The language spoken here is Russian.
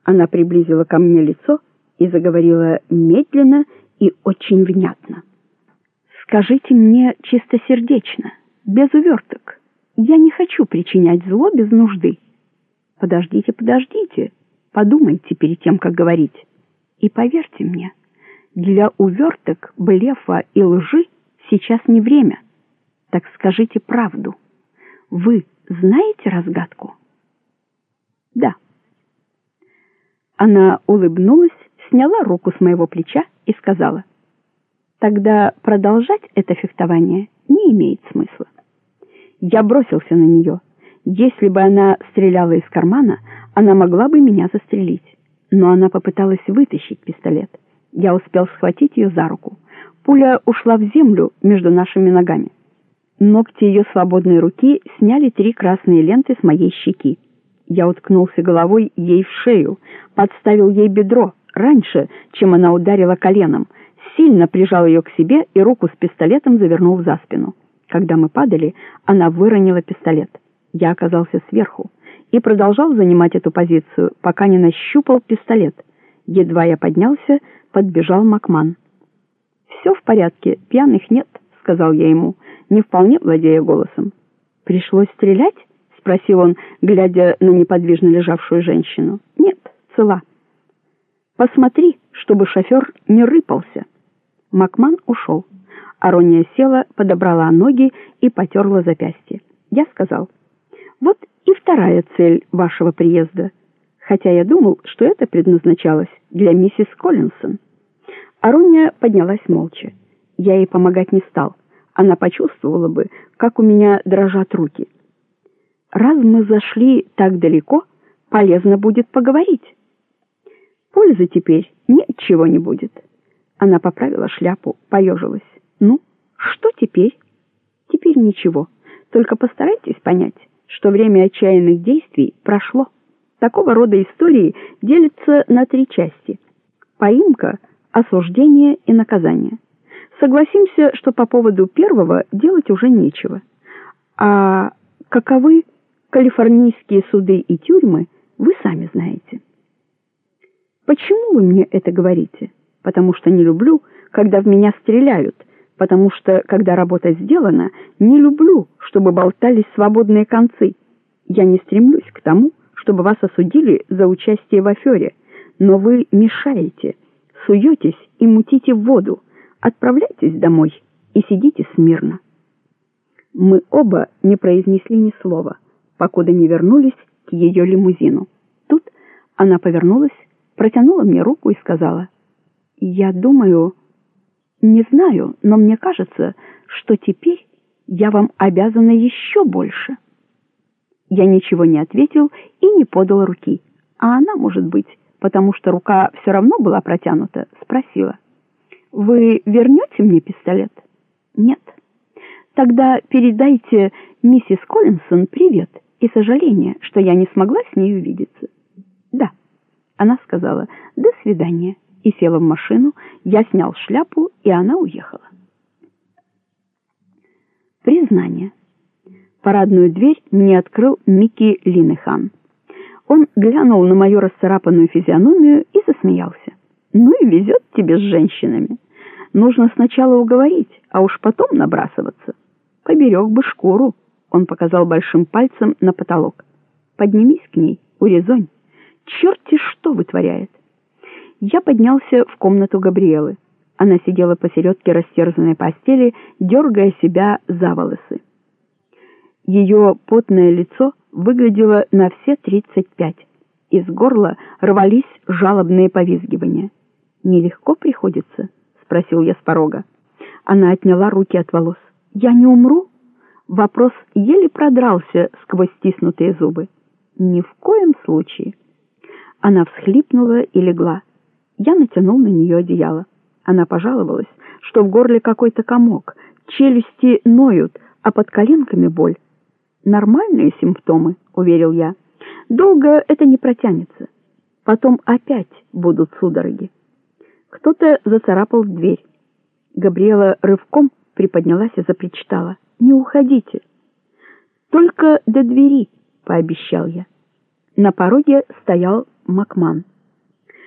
Она приблизила ко мне лицо и заговорила медленно и очень внятно. «Скажите мне чистосердечно, без уверток. Я не хочу причинять зло без нужды». «Подождите, подождите. Подумайте перед тем, как говорить. И поверьте мне, для уверток, блефа и лжи сейчас не время. Так скажите правду. Вы знаете разгадку?» «Да». Она улыбнулась, сняла руку с моего плеча и сказала: «Тогда продолжать это фехтование не имеет смысла». Я бросился на нее. Если бы она стреляла из кармана, она могла бы меня застрелить. Но она попыталась вытащить пистолет. Я успел схватить ее за руку. Пуля ушла в землю между нашими ногами. Ногти ее свободной руки сняли 3 красные ленты с моей щеки. Я уткнулся головой ей в шею, подставил ей бедро раньше, чем она ударила коленом, сильно прижал ее к себе и руку с пистолетом завернул за спину. Когда мы падали, она выронила пистолет. Я оказался сверху и продолжал занимать эту позицию, пока не нащупал пистолет. Едва я поднялся, подбежал Макман. «Все в порядке, пьяных нет», — сказал я ему, не вполне владея голосом. «Пришлось стрелять?» — спросил он, глядя на неподвижно лежавшую женщину. «Нет, цела». «Посмотри, чтобы шофер не рыпался». Макман ушел. Арония села, подобрала ноги и потерла запястье. Я сказал: «Вот и вторая цель вашего приезда, хотя я думал, что это предназначалось для миссис Коллинсон». Арония поднялась молча. Я ей помогать не стал. Она почувствовала бы, как у меня дрожат руки. «Раз мы зашли так далеко, полезно будет поговорить. Пользы теперь ничего не будет». Она поправила шляпу, поежилась. «Ну, что теперь?» «Теперь ничего. Только постарайтесь понять, что время отчаянных действий прошло. Такого рода истории делятся на 3 части: поимка, осуждение и наказание. Согласимся, что по поводу первого делать уже нечего. А каковы калифорнийские суды и тюрьмы, вы сами знаете». «Почему вы мне это говорите?» «Потому что не люблю, когда в меня стреляют, потому что, когда работа сделана, не люблю, чтобы болтались свободные концы. Я не стремлюсь к тому, чтобы вас осудили за участие в афере, но вы мешаете, суетесь и мутите воду. Отправляйтесь домой и сидите смирно». Мы оба не произнесли ни слова, покуда не вернулись к ее лимузину. Тут она повернулась, протянула мне руку и сказала: «Я думаю, не знаю, но мне кажется, что теперь я вам обязана еще больше». Я ничего не ответил и не подал руки, а она, может быть, потому что рука все равно была протянута, спросила: «Вы вернете мне пистолет?» «Нет». «Тогда передайте миссис Коллинсон привет и сожаление, что я не смогла с ней увидеться». «Да». Она сказала «до свидания» и села в машину. Я снял шляпу, и она уехала. Признание. Парадную дверь мне открыл Микки Линнехан. Он глянул на мою расцарапанную физиономию и засмеялся. «Ну и везет тебе с женщинами. Нужно сначала уговорить, а уж потом набрасываться. Поберег бы шкуру». Он показал большим пальцем на потолок. «Поднимись к ней, урезонь. Черт-те что вытворяет». Я поднялся в комнату Габриэлы. Она сидела посередке растерзанной постели, дергая себя за волосы. Ее потное лицо выглядело на все 35. Из горла рвались жалобные повизгивания. «Нелегко приходится?» — спросил я с порога. Она отняла руки от волос. «Я не умру?» Вопрос еле продрался сквозь стиснутые зубы. «Ни в коем случае». Она всхлипнула и легла. Я натянул на нее одеяло. Она пожаловалась, что в горле какой-то комок, челюсти ноют, а под коленками боль. «Нормальные симптомы», — уверил я. «Долго это не протянется. Потом опять будут судороги». Кто-то зацарапал в дверь. Габриэла рывком приподнялась и запричитала: «Не уходите». «Только до двери», — пообещал я. На пороге стоял Макман.